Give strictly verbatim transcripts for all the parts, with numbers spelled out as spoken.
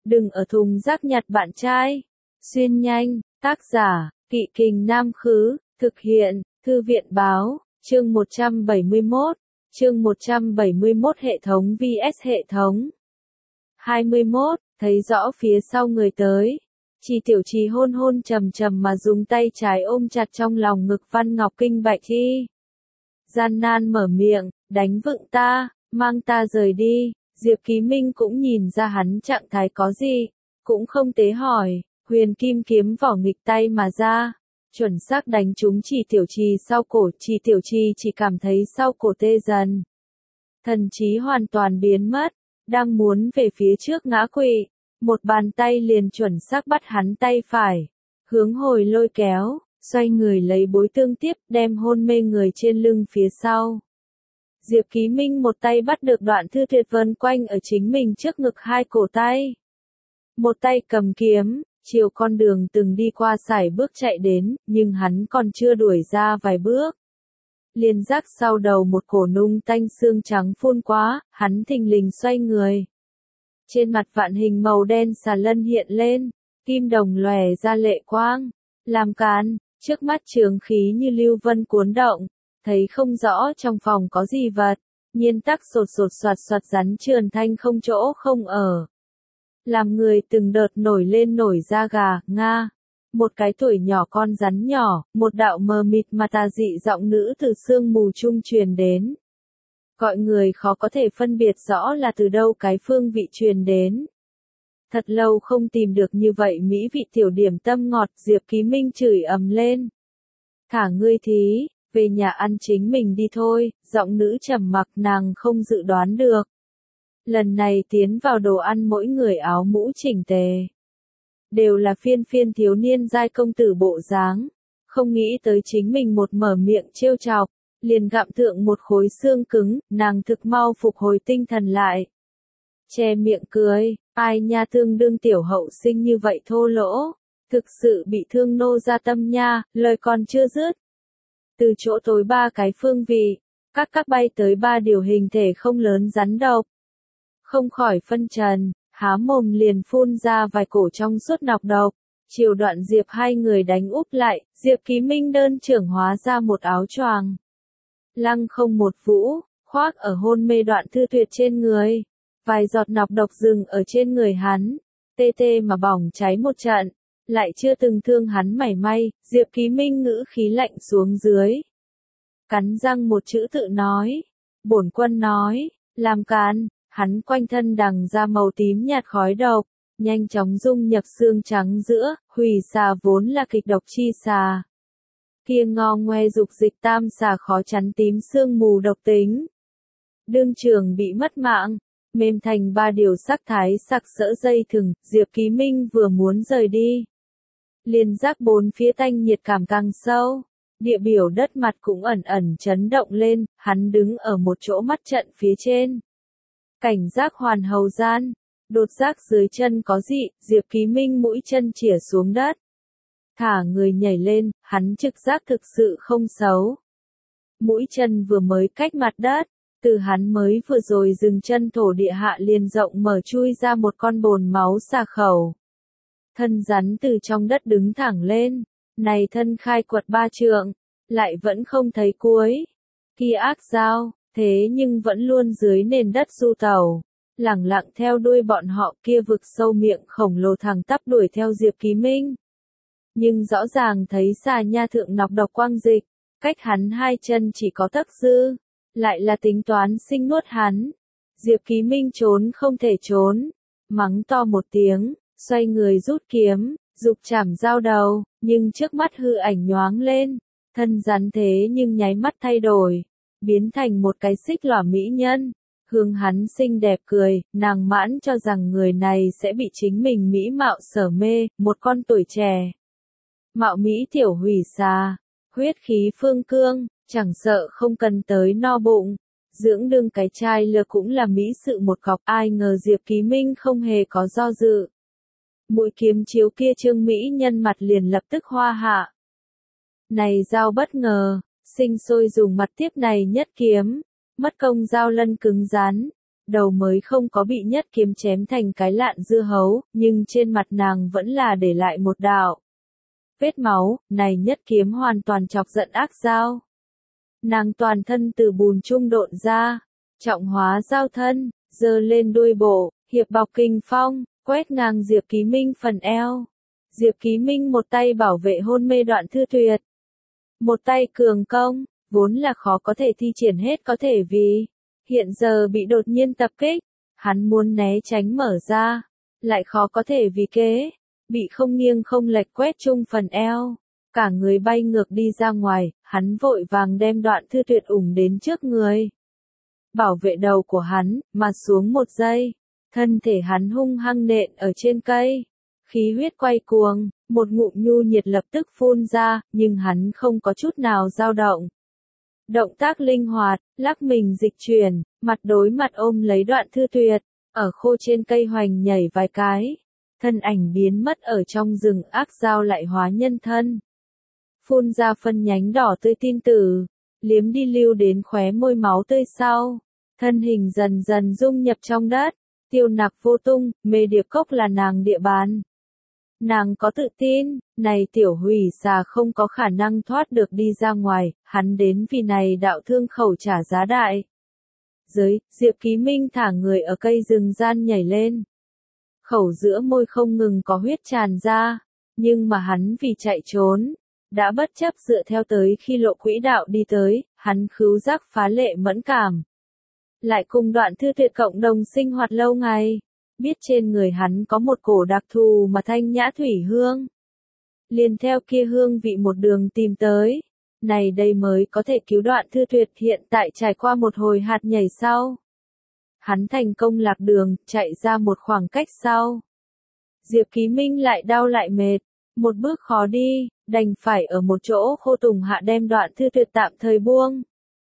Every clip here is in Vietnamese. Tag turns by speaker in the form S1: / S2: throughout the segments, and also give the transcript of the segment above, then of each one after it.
S1: đừng ở thùng rác nhặt bạn trai. Xuyên nhanh, tác giả, Kỵ Kình Nam Khứ, thực hiện, Thư viện Báo, chương một trăm bảy mươi mốt, chương một trăm bảy mươi mốt hệ thống vs hệ thống. hai mươi mốt, thấy rõ phía sau người tới. Chi Tiểu Trì hôn hôn trầm trầm mà dùng tay trái ôm chặt trong lòng ngực Văn Ngọc Kinh Bạch Chi. Gian nan mở miệng, đánh vựng ta, mang ta rời đi. Diệp Ký Minh cũng nhìn ra hắn trạng thái có gì, cũng không tế hỏi, huyền kim kiếm vỏ nghịch tay mà ra, chuẩn xác đánh trúng Chỉ Tiểu Trì sau cổ. Chỉ Tiểu Trì chỉ cảm thấy sau cổ tê dần, thần trí hoàn toàn biến mất, đang muốn về phía trước ngã quỵ, một bàn tay liền chuẩn xác bắt hắn tay phải, hướng hồi lôi kéo, xoay người lấy bối tương tiếp, đem hôn mê người trên lưng phía sau. Diệp Ký Minh một tay bắt được Đoạn Thư Tuyệt vân quanh ở chính mình trước ngực hai cổ tay. Một tay cầm kiếm, chiều con đường từng đi qua sải bước chạy đến, nhưng hắn còn chưa đuổi ra vài bước. Liền giác sau đầu một cổ nung tanh xương trắng phun quá, hắn thình lình xoay người. Trên mặt vạn hình màu đen xà lân hiện lên, kim đồng lòe ra lệ quang, làm càn, trước mắt trường khí như lưu vân cuốn động. Thấy không rõ trong phòng có gì vật, nhiên tắc sột sột soạt soạt rắn trườn thanh không chỗ không ở. Làm người từng đợt nổi lên nổi da gà, nga. Một cái tuổi nhỏ con rắn nhỏ, một đạo mờ mịt mà tà dị giọng nữ từ sương mù trung truyền đến. Gọi người khó có thể phân biệt rõ là từ đâu cái phương vị truyền đến. Thật lâu không tìm được như vậy mỹ vị tiểu điểm tâm ngọt, Diệp Ký Minh chửi ầm lên. Thả ngươi thí. Về nhà ăn chính mình đi thôi, giọng nữ trầm mặc, nàng không dự đoán được. Lần này tiến vào đồ ăn mỗi người áo mũ chỉnh tề. Đều là phiên phiên thiếu niên giai công tử bộ dáng. Không nghĩ tới chính mình một mở miệng trêu chọc, liền gặm thượng một khối xương cứng, nàng thực mau phục hồi tinh thần lại. Che miệng cười, ai nha, tương đương tiểu hậu sinh như vậy thô lỗ. Thực sự bị thương nô ra tâm nha, lời còn chưa dứt. Từ chỗ tối ba cái phương vị, các các bay tới ba điều hình thể không lớn rắn độc. Không khỏi phân trần, há mồm liền phun ra vài cổ trong suốt nọc độc. Chiều Đoạn Diệp hai người đánh úp lại, Diệp Ký Minh đơn trưởng hóa ra một áo choàng. Lăng không một vũ, khoác ở hôn mê Đoạn Thư Tuyệt trên người. Vài giọt nọc độc dừng ở trên người hắn, tê tê mà bỏng cháy một trận. Lại chưa từng thương hắn mảy may, Diệp Ký Minh ngữ khí lạnh xuống dưới. Cắn răng một chữ tự nói. Bổn quân nói, làm càn, hắn quanh thân đằng ra màu tím nhạt khói độc, nhanh chóng dung nhập xương trắng giữa, hủy xà vốn là kịch độc chi xà. Kia ngo ngoe dục dịch tam xà khó chắn tím xương mù độc tính. Đương trường bị mất mạng. Mềm thành ba điều sắc thái sặc sỡ dây thừng, Diệp Ký Minh vừa muốn rời đi. Liền giác bốn phía tanh nhiệt cảm càng sâu, địa biểu đất mặt cũng ẩn ẩn chấn động lên, hắn đứng ở một chỗ mắt trận phía trên. Cảnh giác hoàn hầu gian, đột giác dưới chân có dị, Diệp Ký Minh mũi chân chỉa xuống đất. Thả người nhảy lên, hắn trực giác thực sự không xấu. Mũi chân vừa mới cách mặt đất, từ hắn mới vừa rồi dừng chân thổ địa hạ liền rộng mở chui ra một con bồn máu xà khẩu. Thân rắn từ trong đất đứng thẳng lên, này thân khai quật ba trượng, lại vẫn không thấy cuối. Kia ác dao, thế nhưng vẫn luôn dưới nền đất du tẩu, lẳng lặng theo đuôi bọn họ, kia vực sâu miệng khổng lồ thẳng tắp đuổi theo Diệp Ký Minh. Nhưng rõ ràng thấy xà nha thượng nọc độc quang dịch, cách hắn hai chân chỉ có tấc dư, lại là tính toán sinh nuốt hắn. Diệp Ký Minh trốn không thể trốn, mắng to một tiếng. Xoay người rút kiếm, dục chảm dao đầu, nhưng trước mắt hư ảnh nhoáng lên, thân rắn thế nhưng nháy mắt thay đổi, biến thành một cái xích lỏa mỹ nhân, hướng hắn xinh đẹp cười, nàng mãn cho rằng người này sẽ bị chính mình mỹ mạo sở mê, một con tuổi trẻ. Mạo mỹ tiểu hủy xà, huyết khí phương cương, chẳng sợ không cần tới no bụng, dưỡng đương cái trai lừa cũng là mỹ sự một cọc, ai ngờ Diệp Ký Minh không hề có do dự. Mũi kiếm chiếu kia trương mỹ nhân mặt liền lập tức hoa hạ. Này dao bất ngờ, sinh sôi dùng mặt tiếp này nhất kiếm, mất công dao lân cứng rắn, đầu mới không có bị nhất kiếm chém thành cái lạn dưa hấu, nhưng trên mặt nàng vẫn là để lại một đạo vết máu, này nhất kiếm hoàn toàn chọc giận ác dao. Nàng toàn thân từ bùn trung độn ra, trọng hóa giao thân, giơ lên đuôi bộ, hiệp bọc kình phong, quét ngang Diệp Ký Minh phần eo. Diệp Ký Minh một tay bảo vệ hôn mê Đoạn Thư Tuyệt, một tay cường công, vốn là khó có thể thi triển hết có thể vì hiện giờ bị đột nhiên tập kích, hắn muốn né tránh mở ra, lại khó có thể vì kế, bị không nghiêng không lệch quét chung phần eo, cả người bay ngược đi ra ngoài, hắn vội vàng đem Đoạn Thư Tuyệt ủng đến trước người, bảo vệ đầu của hắn, mà xuống một giây, thân thể hắn hung hăng nện ở trên cây, khí huyết quay cuồng, một ngụm nhu nhiệt lập tức phun ra, nhưng hắn không có chút nào dao động. Động tác linh hoạt, lắc mình dịch chuyển, mặt đối mặt ôm lấy Đoạn Thư Tuyệt, ở khô trên cây hoành nhảy vài cái, thân ảnh biến mất ở trong rừng, ác dao lại hóa nhân thân. Phun ra phân nhánh đỏ tươi tin tử, liếm đi lưu đến khóe môi máu tươi sau, thân hình dần dần dung nhập trong đất, tiêu nặc vô tung, mê điệp cốc là nàng địa bàn. Nàng có tự tin, này tiểu hủy xà không có khả năng thoát được đi ra ngoài, hắn đến vì này đạo thương khẩu trả giá đại. Dưới, Diệp Ký Minh thả người ở cây rừng gian nhảy lên. Khẩu giữa môi không ngừng có huyết tràn ra, nhưng mà hắn vì chạy trốn, đã bất chấp dựa theo tới khi lộ quỹ đạo đi tới, hắn khứu giác phá lệ mẫn cảm. Lại cùng Đoạn Thư Tuyệt cộng đồng sinh hoạt lâu ngày, biết trên người hắn có một cổ đặc thù mà thanh nhã thủy hương. Liền theo kia hương vị một đường tìm tới, này đây mới có thể cứu Đoạn Thư Tuyệt. Hiện tại trải qua một hồi hạt nhảy sau, hắn thành công lạc đường, chạy ra một khoảng cách sau. Diệp Ký Minh lại đau lại mệt, một bước khó đi, đành phải ở một chỗ khô tùng hạ đem Đoạn Thư Tuyệt tạm thời buông.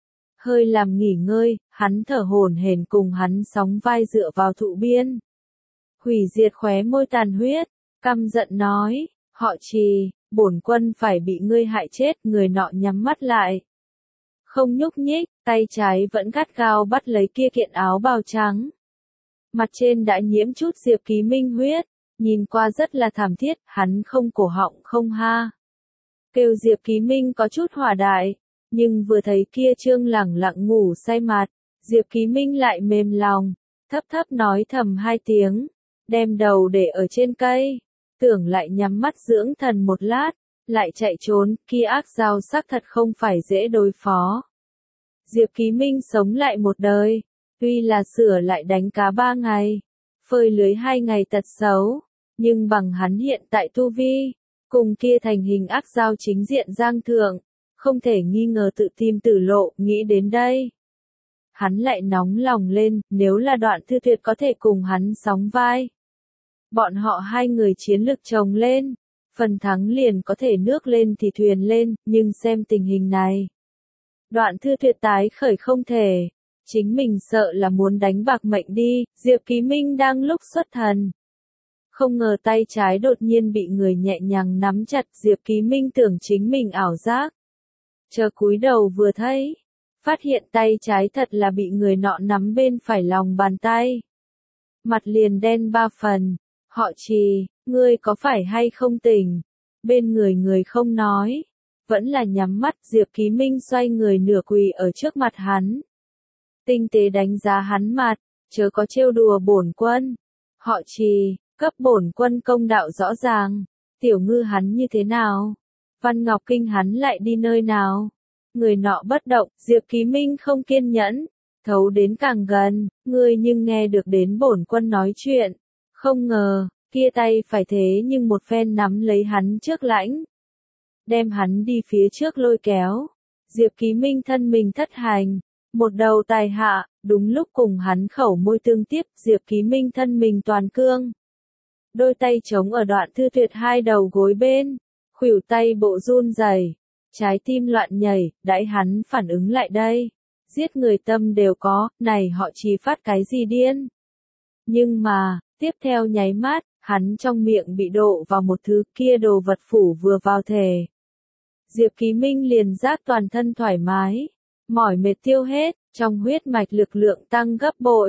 S1: Hơi làm nghỉ ngơi, hắn thở hổn hển cùng hắn sóng vai dựa vào thụ biên. Hủy diệt khóe môi tàn huyết, căm giận nói, họ Trì, bổn quân phải bị ngươi hại chết. Người nọ nhắm mắt lại, không nhúc nhích, tay trái vẫn gắt gao bắt lấy kia kiện áo bào trắng. Mặt trên đã nhiễm chút Diệp Ký Minh huyết, nhìn qua rất là thảm thiết, hắn không cổ họng không ha. Kêu Diệp Ký Minh có chút hỏa đại, nhưng vừa thấy kia trương lẳng lặng ngủ say mặt, Diệp Ký Minh lại mềm lòng, thấp thấp nói thầm hai tiếng, đem đầu để ở trên cây, tưởng lại nhắm mắt dưỡng thần một lát, lại chạy trốn, kia ác dao sắc thật không phải dễ đối phó. Diệp Ký Minh sống lại một đời, tuy là sửa lại đánh cá ba ngày, phơi lưới hai ngày tật xấu, nhưng bằng hắn hiện tại tu vi, cùng kia thành hình ác dao chính diện giang thượng, không thể nghi ngờ tự tìm tử lộ. Nghĩ đến đây, hắn lại nóng lòng lên, nếu là Đoạn Thư Tuyệt có thể cùng hắn sóng vai, bọn họ hai người chiến lực chồng lên, phần thắng liền có thể nước lên thì thuyền lên, nhưng xem tình hình này, Đoạn Thư Tuyệt tái khởi không thể, chính mình sợ là muốn đánh bạc mệnh đi. Diệp Ký Minh đang lúc xuất thần, không ngờ tay trái đột nhiên bị người nhẹ nhàng nắm chặt. Diệp Ký Minh tưởng chính mình ảo giác, chờ cúi đầu vừa thấy, phát hiện tay trái thật là bị người nọ nắm bên phải lòng bàn tay, mặt liền đen ba phần. Họ Trì, ngươi có phải hay không tỉnh? Bên người người không nói, vẫn là nhắm mắt. Diệp Ký Minh xoay người nửa quỳ ở trước mặt hắn, tinh tế đánh giá hắn mặt, chớ có trêu đùa bổn quân. Họ Trì, cấp bổn quân công đạo rõ ràng, tiểu ngư hắn như thế nào? Văn Ngọc Kinh hắn lại đi nơi nào? Người nọ bất động. Diệp Ký Minh không kiên nhẫn, thấu đến càng gần, ngươi nhưng nghe được đến bổn quân nói chuyện. Không ngờ, kia tay phải thế nhưng một phen nắm lấy hắn trước lãnh, đem hắn đi phía trước lôi kéo. Diệp Ký Minh thân mình thất hành, một đầu tài hạ, đúng lúc cùng hắn khẩu môi tương tiếp. Diệp Ký Minh thân mình toàn cương, đôi tay chống ở Đoạn Thư Tuyệt hai đầu gối bên, khuỷu tay bộ run rẩy, trái tim loạn nhảy. Đãi hắn phản ứng lại đây, giết người tâm đều có, này họ Trì phát cái gì điên? Nhưng mà, tiếp theo nháy mắt, hắn trong miệng bị độ vào một thứ, kia đồ vật phủ vừa vào thể. Diệp Ký Minh liền giác toàn thân thoải mái, mỏi mệt tiêu hết, trong huyết mạch lực lượng tăng gấp bội,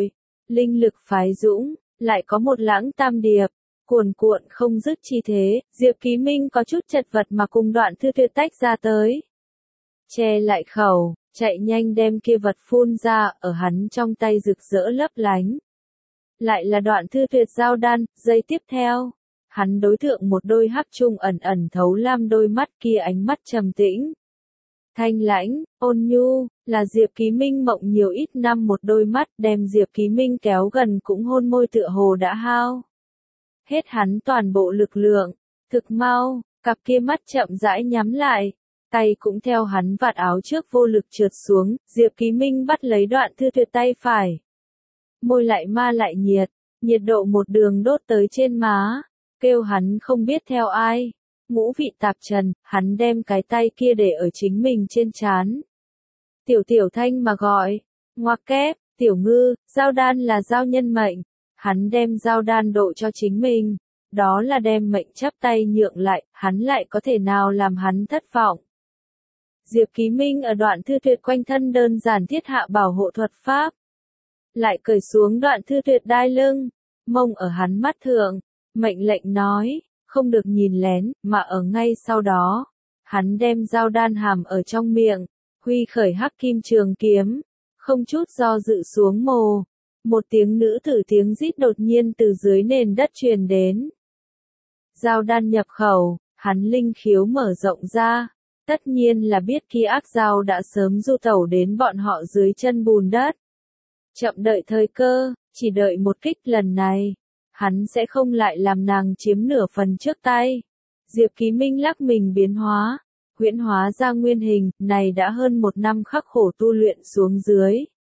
S1: linh lực phái dũng, lại có một lãng tam điệp, cuồn cuộn không dứt chi thế, Diệp Ký Minh có chút chật vật mà cùng Đoạn Thư Tuyệt tách ra tới. Che lại khẩu, chạy nhanh đem kia vật phun ra, ở hắn trong tay rực rỡ lấp lánh. Lại là Đoạn Thư Tuyệt giao đan, giây tiếp theo, hắn đối thượng một đôi hắc trung ẩn ẩn thấu lam đôi mắt kia, ánh mắt trầm tĩnh. Thanh lãnh, ôn nhu, là Diệp Ký Minh mộng nhiều ít năm một đôi mắt, đem Diệp Ký Minh kéo gần cũng hôn môi tựa hồ đã hao hết hắn toàn bộ lực lượng. Thực mau, cặp kia mắt chậm rãi nhắm lại, tay cũng theo hắn vạt áo trước vô lực trượt xuống, Diệp Ký Minh bắt lấy Đoạn Thư Tuyệt tay phải. Môi lại ma lại nhiệt, nhiệt độ một đường đốt tới trên má, kêu hắn không biết theo ai. Ngũ vị tạp trần, hắn đem cái tay kia để ở chính mình trên trán. Tiểu tiểu thanh mà gọi, ngoặc kép, tiểu ngư, giao đan là giao nhân mệnh. Hắn đem giao đan độ cho chính mình, đó là đem mệnh chắp tay nhượng lại, hắn lại có thể nào làm hắn thất vọng. Diệp Ký Minh ở Đoạn Thư Tuyệt quanh thân đơn giản thiết hạ bảo hộ thuật pháp. Lại cởi xuống Đoạn Thư Tuyệt đai lưng, mông ở hắn mắt thượng, mệnh lệnh nói, không được nhìn lén, mà ở ngay sau đó, hắn đem giao đan hàm ở trong miệng, huy khởi hắc kim trường kiếm, không chút do dự xuống mồ. Một tiếng nữ tử tiếng rít đột nhiên từ dưới nền đất truyền đến. Giao đan nhập khẩu, hắn linh khiếu mở rộng ra, tất nhiên là biết khi ác giao đã sớm du tẩu đến bọn họ dưới chân bùn đất. Chậm đợi thời cơ, chỉ đợi một kích lần này, hắn sẽ không lại làm nàng chiếm nửa phần trước tay. Diệp Ký Minh lắc mình biến hóa, huyễn hóa ra nguyên hình, này đã hơn một năm khắc khổ tu luyện xuống dưới.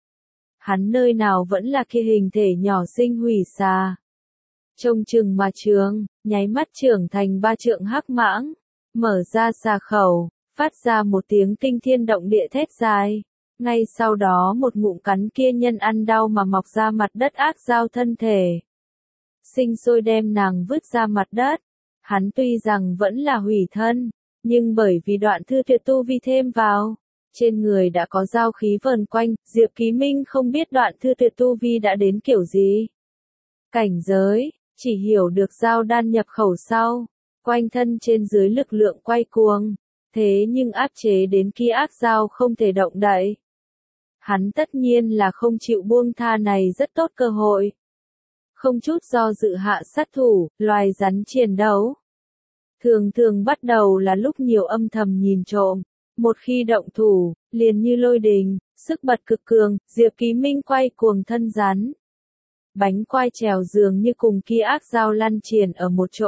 S1: Hắn nơi nào vẫn là kia hình thể nhỏ sinh hủy xà. Trông chừng mà trường, nháy mắt trưởng thành ba trượng hắc mãng, mở ra xà khẩu, phát ra một tiếng kinh thiên động địa thét dài. Ngay sau đó một ngụm cắn kia nhân ăn đau mà mọc ra mặt đất ác giao thân thể. Sinh sôi đem nàng vứt ra mặt đất. Hắn tuy rằng vẫn là hủy thân, nhưng bởi vì Đoạn Thư Tuyệt tu vi thêm vào, trên người đã có giao khí vờn quanh, Diệp Ký Minh không biết Đoạn Thư Tuyệt tu vi đã đến kiểu gì. Cảnh giới, chỉ hiểu được giao đan nhập khẩu sau, quanh thân trên dưới lực lượng quay cuồng, thế nhưng áp chế đến kia ác giao không thể động đậy. Hắn tất nhiên là không chịu buông tha này rất tốt cơ hội. Không chút do dự hạ sát thủ, loài rắn chiến đấu. Thường thường bắt đầu là lúc nhiều âm thầm nhìn trộm, một khi động thủ, liền như lôi đình, sức bật cực cường, Diệp Ký Minh quay cuồng thân rắn. Bánh quai trèo dường như cùng kia ác giao lăn triền ở một chỗ.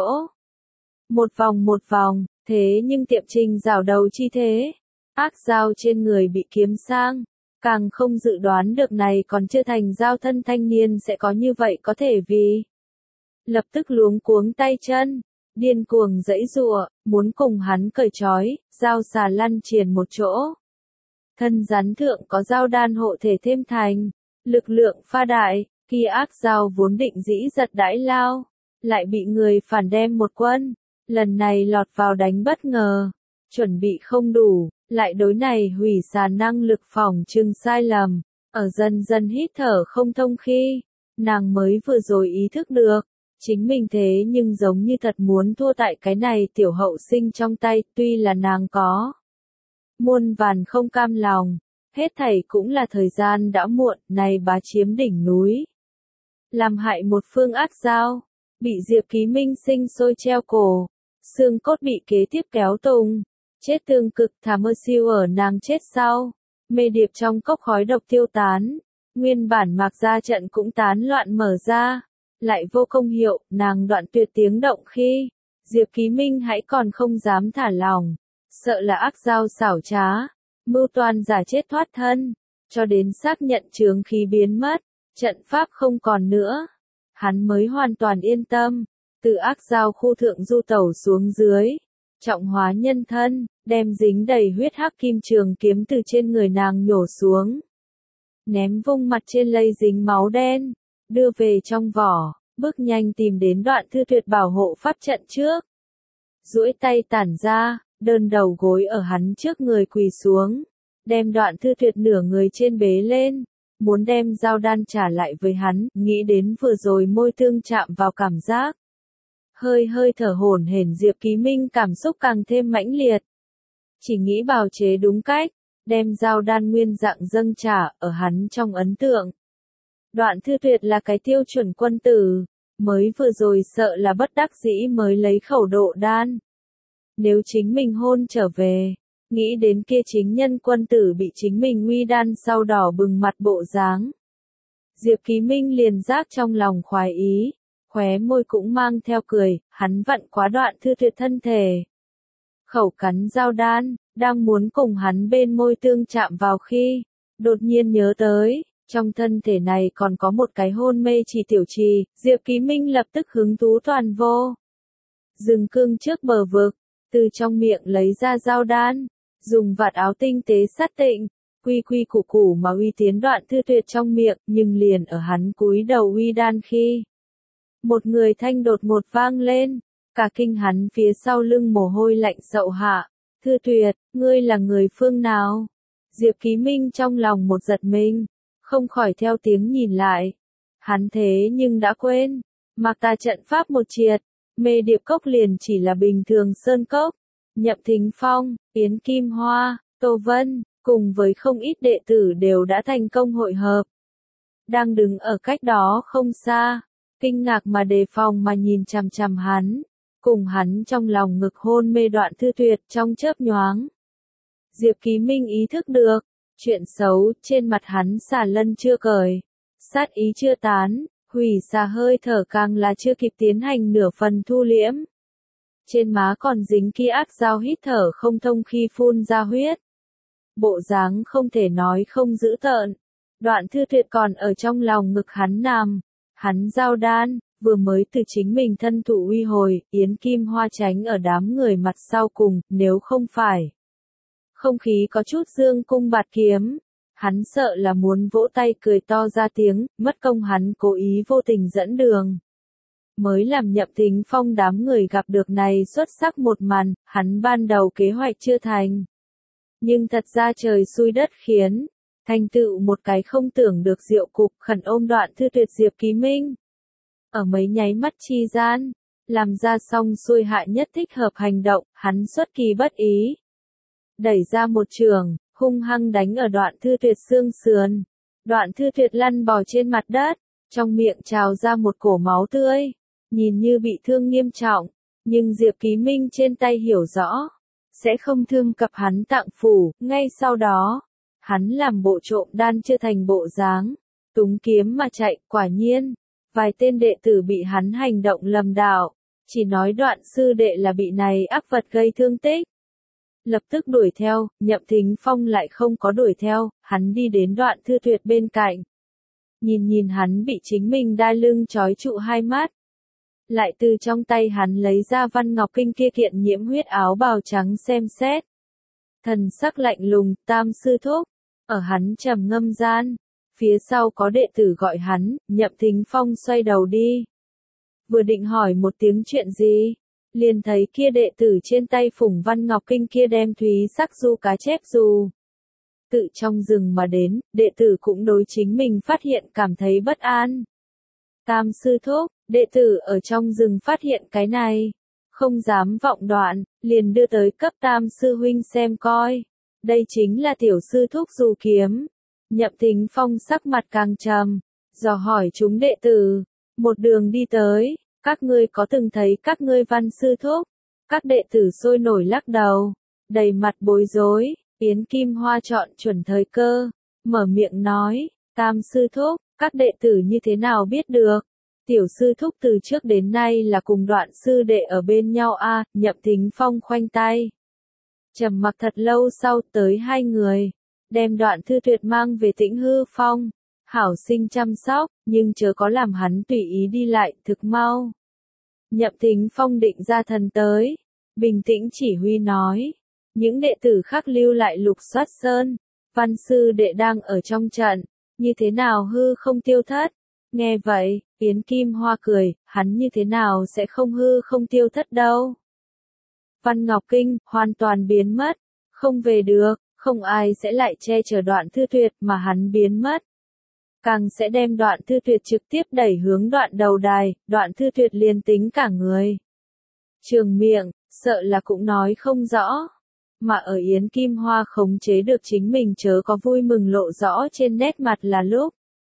S1: Một vòng một vòng, thế nhưng tiệm trình rào đầu chi thế. Ác giao trên người bị kiếm sang, càng không dự đoán được này còn chưa thành giao thân thanh niên sẽ có như vậy có thể vì. Lập tức luống cuống tay chân, điên cuồng giãy giụa, muốn cùng hắn cởi trói, giao xà lăn triền một chỗ. Thân rắn thượng có giao đan hộ thể thêm thành, lực lượng pha đại, kia ác giao vốn định dĩ giật đãi lao, lại bị người phản đem một quân, lần này lọt vào đánh bất ngờ, chuẩn bị không đủ, lại đối này hủy xà năng lực phòng trừng sai lầm, ở dần dần hít thở không thông khi, nàng mới vừa rồi ý thức được, chính mình thế nhưng giống như thật muốn thua tại cái này tiểu hậu sinh trong tay, tuy là nàng có muôn vàn không cam lòng, hết thảy cũng là thời gian đã muộn, này bá chiếm đỉnh núi. Làm hại một phương ác giao, bị Diệp Ký Minh sinh sôi treo cổ, xương cốt bị kế tiếp kéo tung, chết tương cực thà mơ siêu ở nàng chết sau, mê điệp trong cốc khói độc tiêu tán, nguyên bản mạc ra trận cũng tán loạn mở ra, lại vô công hiệu, nàng đoạn tuyệt tiếng động khi, Diệp Ký Minh hãy còn không dám thả lòng, sợ là ác giao xảo trá, mưu toan giả chết thoát thân, cho đến xác nhận chướng khí biến mất, trận pháp không còn nữa, hắn mới hoàn toàn yên tâm, từ ác giao khu thượng du tẩu xuống dưới, trọng hóa nhân thân, đem dính đầy huyết hắc kim trường kiếm từ trên người nàng nhổ xuống, ném vung mặt trên lây dính máu đen, đưa về trong vỏ, bước nhanh tìm đến Đoạn Thư Tuyệt bảo hộ pháp trận trước, duỗi tay tản ra, đơn đầu gối ở hắn trước người quỳ xuống, đem Đoạn Thư Tuyệt nửa người trên bế lên, muốn đem giao đan trả lại với hắn, nghĩ đến vừa rồi môi tương chạm vào cảm giác. Hơi hơi thở hổn hển Diệp Ký Minh cảm xúc càng thêm mãnh liệt. Chỉ nghĩ bào chế đúng cách, đem giao đan nguyên dạng dâng trả, ở hắn trong ấn tượng. Đoạn Thư Tuyệt là cái tiêu chuẩn quân tử, mới vừa rồi sợ là bất đắc dĩ mới lấy khẩu độ đan. Nếu chính mình hôn trở về, nghĩ đến kia chính nhân quân tử bị chính mình nguy đan sau đỏ bừng mặt bộ dáng. Diệp Ký Minh liền giác trong lòng khoái ý, khóe môi cũng mang theo cười, hắn vặn quá Đoạn Thư Tuyệt thân thể. Khẩu cắn giao đan, đang muốn cùng hắn bên môi tương chạm vào khi, đột nhiên nhớ tới, trong thân thể này còn có một cái hôn mê chỉ tiểu trì, Diệp Ký Minh lập tức hứng thú toàn vô. Dừng cương trước bờ vực, từ trong miệng lấy ra giao đan, dùng vạt áo tinh tế sát tịnh, quy quy củ củ mà uy tiến Đoạn Thư Tuyệt trong miệng, nhưng liền ở hắn cúi đầu uy đan khi. Một người thanh đột ngột vang lên, cả kinh hắn phía sau lưng mồ hôi lạnh sậu hạ. Thư Tuyệt, ngươi là người phương nào? Diệp Ký Minh trong lòng một giật mình, không khỏi theo tiếng nhìn lại. Hắn thế nhưng đã quên, mặc tà trận pháp một triệt, mê điệp cốc liền chỉ là bình thường sơn cốc. Nhậm Thính Phong, Yến Kim Hoa, Tô Vân, cùng với không ít đệ tử đều đã thành công hội hợp. Đang đứng ở cách đó không xa, kinh ngạc mà đề phòng mà nhìn chằm chằm hắn, cùng hắn trong lòng ngực hôn mê Đoạn Thư Tuyệt trong chớp nhoáng. Diệp Ký Minh ý thức được, chuyện xấu trên mặt hắn xả lân chưa cởi, sát ý chưa tán, hủy xả hơi thở càng là chưa kịp tiến hành nửa phần thu liễm. Trên má còn dính kia ác dao hít thở không thông khi phun ra huyết. Bộ dáng không thể nói không dữ tợn. Đoạn Thư Tuyệt còn ở trong lòng ngực hắn nằm. Hắn giao đan, vừa mới từ chính mình thân thụ uy hồi, Yến Kim Hoa tránh ở đám người mặt sau cùng, nếu không phải. Không khí có chút dương cung bạt kiếm. Hắn sợ là muốn vỗ tay cười to ra tiếng, mất công hắn cố ý vô tình dẫn đường. Mới làm Nhậm Thính Phong đám người gặp được này xuất sắc một màn, hắn ban đầu kế hoạch chưa thành. Nhưng thật ra trời xui đất khiến, thành tựu một cái không tưởng được diệu cục khẩn ôm Đoạn Thư Tuyệt Diệp Ký Minh. Ở mấy nháy mắt chi gian, làm ra xong xuôi hạ nhất thích hợp hành động, hắn xuất kỳ bất ý. Đẩy ra một trường, hung hăng đánh ở Đoạn Thư Tuyệt xương sườn. Đoạn Thư Tuyệt lăn bò trên mặt đất, trong miệng trào ra một cổ máu tươi. Nhìn như bị thương nghiêm trọng, nhưng Diệp Ký Minh trên tay hiểu rõ, sẽ không thương cập hắn tạng phủ, ngay sau đó, hắn làm bộ trộm đan chưa thành bộ dáng, túng kiếm mà chạy, quả nhiên, vài tên đệ tử bị hắn hành động lầm đạo, chỉ nói Đoạn sư đệ là bị này ác vật gây thương tích. Lập tức đuổi theo, Nhậm Thính Phong lại không có đuổi theo, hắn đi đến Đoạn Thư Tuyệt bên cạnh. Nhìn nhìn hắn bị chính mình đai lưng trói trụ hai mắt. Lại từ trong tay hắn lấy ra Văn Ngọc Kinh kia kiện nhiễm huyết áo bào trắng xem xét. Thần sắc lạnh lùng, Tam sư thúc, ở hắn trầm ngâm gian, phía sau có đệ tử gọi hắn, Nhậm Thính Phong xoay đầu đi. Vừa định hỏi một tiếng chuyện gì, liền thấy kia đệ tử trên tay phủng Văn Ngọc Kinh kia đem thúy sắc du cá chép dù. Tự trong rừng mà đến, đệ tử cũng đối chính mình phát hiện cảm thấy bất an. Tam sư thúc, đệ tử ở trong rừng phát hiện cái này, không dám vọng đoạn, liền đưa tới cấp Tam sư huynh xem coi. Đây chính là tiểu sư thúc dù kiếm. Nhậm Thính Phong sắc mặt càng trầm, dò hỏi chúng đệ tử, một đường đi tới, các ngươi có từng thấy các ngươi Văn sư thúc? Các đệ tử sôi nổi lắc đầu, đầy mặt bối rối. Yến Kim Hoa chọn chuẩn thời cơ, mở miệng nói, Tam sư thúc, các đệ tử như thế nào biết được? Tiểu sư thúc từ trước đến nay là cùng Đoạn sư đệ ở bên nhau a. À, Nhậm Thính Phong khoanh tay. Trầm mặc thật lâu sau tới hai người, đem Đoạn Thư Tuyệt mang về Tĩnh Hư Phong, hảo sinh chăm sóc, nhưng chớ có làm hắn tùy ý đi lại, thực mau. Nhậm Thính Phong định ra thần tới, bình tĩnh chỉ huy nói, những đệ tử khác lưu lại Lục Soát Sơn, Văn sư đệ đang ở trong trận, như thế nào hư không tiêu thất? Nghe vậy, Yến Kim Hoa cười, hắn như thế nào sẽ không hư không tiêu thất đâu. Văn Ngọc Kinh, hoàn toàn biến mất, không về được, không ai sẽ lại che chở Đoạn Thư Tuyệt mà hắn biến mất. càng sẽ đem Đoạn Thư Tuyệt trực tiếp đẩy hướng đoạn đầu đài, Đoạn Thư Tuyệt liền tính cả người. Trường miệng, sợ là cũng nói không rõ. Mà ở Yến Kim Hoa khống chế được chính mình chớ có vui mừng lộ rõ trên nét mặt là lúc.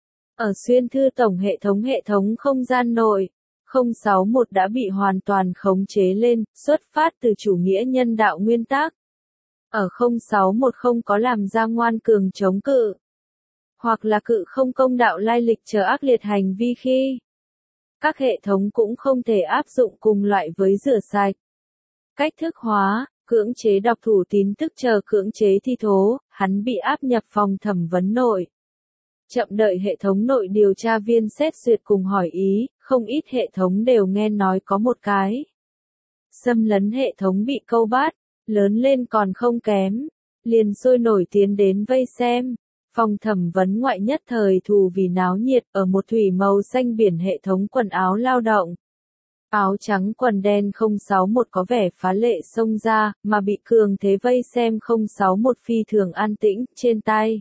S1: Ở xuyên thư tổng hệ thống hệ thống không gian nội, không sáu một đã bị hoàn toàn khống chế lên, xuất phát từ chủ nghĩa nhân đạo nguyên tắc. Ở không sáu một không có làm ra ngoan cường chống cự, hoặc là cự không công đạo lai lịch chờ ác liệt hành vi khi. Các hệ thống cũng không thể áp dụng cùng loại với rửa sạch, cách thức hóa, cưỡng chế đọc thủ tín tức chờ cưỡng chế thi thố, hắn bị áp nhập phòng thẩm vấn nội. Chậm đợi hệ thống nội điều tra viên xét duyệt cùng hỏi ý, không ít hệ thống đều nghe nói có một cái. Xâm lấn hệ thống bị câu bắt, lớn lên còn không kém, liền sôi nổi tiến đến vây xem. Phòng thẩm vấn ngoại nhất thời thù vì náo nhiệt ở một thủy màu xanh biển hệ thống quần áo lao động. Áo trắng quần đen không sáu một có vẻ phá lệ xông ra, mà bị cường thế vây xem không sáu một phi thường an tĩnh, trên tay.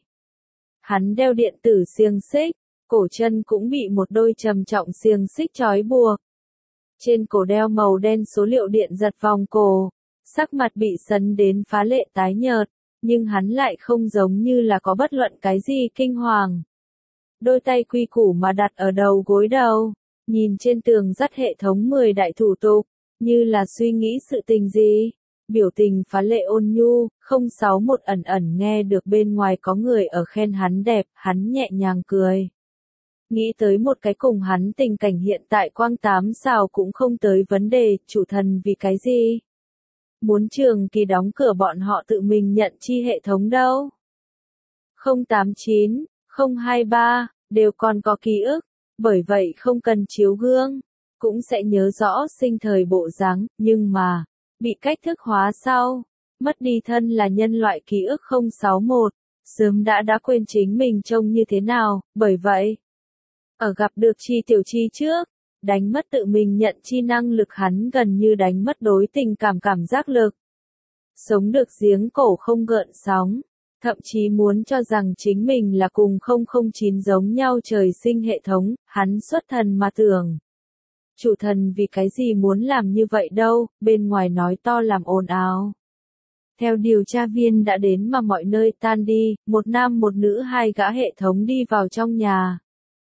S1: Hắn đeo điện tử xiềng xích, cổ chân cũng bị một đôi trầm trọng xiềng xích trói buộc. Trên cổ đeo màu đen số liệu điện giật vòng cổ, sắc mặt bị sấn đến phá lệ tái nhợt, nhưng hắn lại không giống như là có bất luận cái gì kinh hoàng. Đôi tay quy củ mà đặt ở đầu gối đầu, nhìn trên tường dắt hệ thống mười đại thủ tục, như là suy nghĩ sự tình gì. Biểu tình phá lệ ôn nhu, không sáu một ẩn ẩn nghe được bên ngoài có người ở khen hắn đẹp, hắn nhẹ nhàng cười. Nghĩ tới một cái cùng hắn tình cảnh hiện tại quang tám sao cũng không tới vấn đề, chủ thần vì cái gì? Muốn trường kỳ đóng cửa bọn họ tự mình nhận chi hệ thống đâu? không tám chín, không hai ba, đều còn có ký ức, bởi vậy không cần chiếu gương, cũng sẽ nhớ rõ sinh thời bộ dáng, nhưng mà, bị cách thức hóa sau, mất đi thân là nhân loại ký ức không sáu một, sớm đã đã quên chính mình trông như thế nào, bởi vậy, ở gặp được chi tiểu chi trước, đánh mất tự mình nhận chi năng lực hắn gần như đánh mất đối tình cảm cảm giác lực. Sống được giếng cổ không gợn sóng, thậm chí muốn cho rằng chính mình là cùng không không chín giống nhau trời sinh hệ thống, hắn xuất thần mà tưởng. Chủ thần vì cái gì muốn làm như vậy đâu, bên ngoài nói to làm ồn ào. Theo điều tra viên đã đến mà mọi nơi tan đi, một nam một nữ hai gã hệ thống đi vào trong nhà.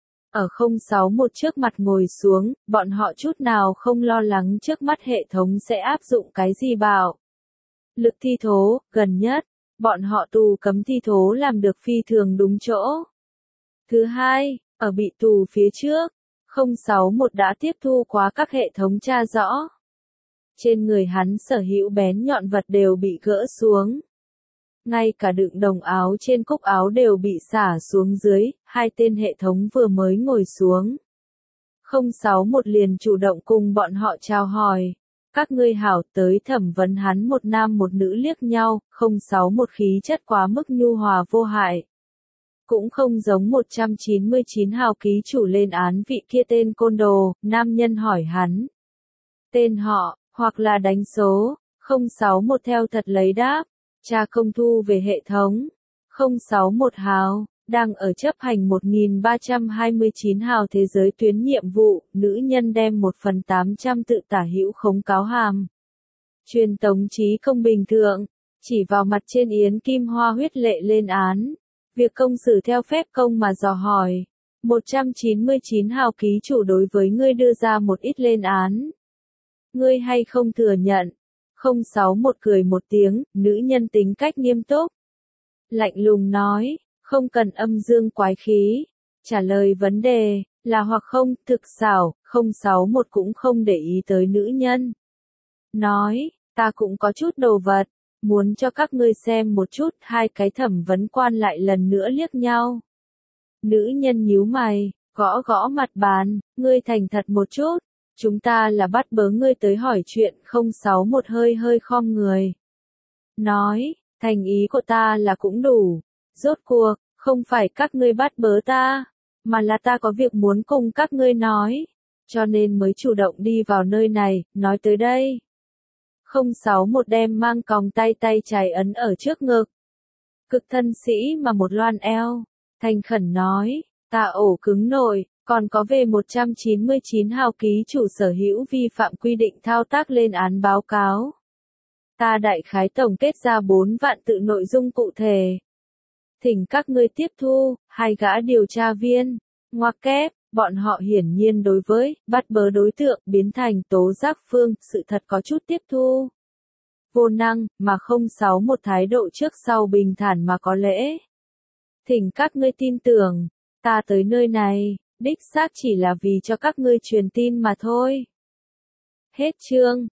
S1: Ở không sáu một trước mặt ngồi xuống, bọn họ chút nào không lo lắng trước mắt hệ thống sẽ áp dụng cái gì bảo. Lực thi thố, gần nhất, bọn họ tù cấm thi thố làm được phi thường đúng chỗ. Thứ hai, ở bị tù phía trước, không sáu một đã tiếp thu quá các hệ thống tra rõ. Trên người hắn sở hữu bén nhọn vật đều bị gỡ xuống. Ngay cả đựng đồng áo trên cúc áo đều bị xả xuống dưới, hai tên hệ thống vừa mới ngồi xuống. không sáu một liền chủ động cùng bọn họ chào hỏi. Các ngươi hảo, tới thẩm vấn hắn. Một nam một nữ liếc nhau, không sáu một khí chất quá mức nhu hòa vô hại. Cũng không giống một trăm chín mươi chín hào ký chủ lên án vị kia tên côn đồ, nam nhân hỏi hắn. Tên họ, hoặc là đánh số, không sáu một theo thật lấy đáp, tra công thu về hệ thống, không sáu một hào, đang ở chấp hành một nghìn ba trăm hai mươi chín hào thế giới tuyến nhiệm vụ, nữ nhân đem một phần tám trăm tự tả hữu khống cáo hàm. Truyền tống trí công bình thượng, chỉ vào mặt trên Yến Kim Hoa huyết lệ lên án. Việc công xử theo phép công mà dò hỏi. một trăm chín mươi chín hào ký chủ đối với ngươi đưa ra một ít lên án. Ngươi hay không thừa nhận? không sáu một cười một tiếng, nữ nhân tính cách nghiêm túc. Lạnh lùng nói, không cần âm dương quái khí. Trả lời vấn đề, là hoặc không, thực xảo, không sáu một cũng không để ý tới nữ nhân. Nói, ta cũng có chút đồ vật. Muốn cho các ngươi xem một chút, hai cái thẩm vấn quan lại lần nữa liếc nhau. Nữ nhân nhíu mày, gõ gõ mặt bàn, ngươi thành thật một chút, chúng ta là bắt bớ ngươi tới hỏi chuyện. Không sáu một hơi hơi khom người. Nói, thành ý của ta là cũng đủ, rốt cuộc, không phải các ngươi bắt bớ ta, mà là ta có việc muốn cùng các ngươi nói, cho nên mới chủ động đi vào nơi này, nói tới đây. không sáu một đem mang còng tay tay trái ấn ở trước ngực. Cực thân sĩ mà một loan eo, thành khẩn nói, Ta ổ cứng nổi, còn có về một trăm chín mươi chín hào ký chủ sở hữu vi phạm quy định thao tác lên án báo cáo. Ta đại khái tổng kết ra bốn vạn tự nội dung cụ thể. Thỉnh các ngươi tiếp thu, hai gã điều tra viên, ngoặc kép, bọn họ hiển nhiên đối với, bắt bớ đối tượng, biến thành tố giác phương, sự thật có chút tiếp thu. Vô năng, mà không sáu một thái độ trước sau bình thản mà có lễ. Thỉnh các ngươi tin tưởng, ta tới nơi này, đích xác chỉ là vì cho các ngươi truyền tin mà thôi. Hết chương.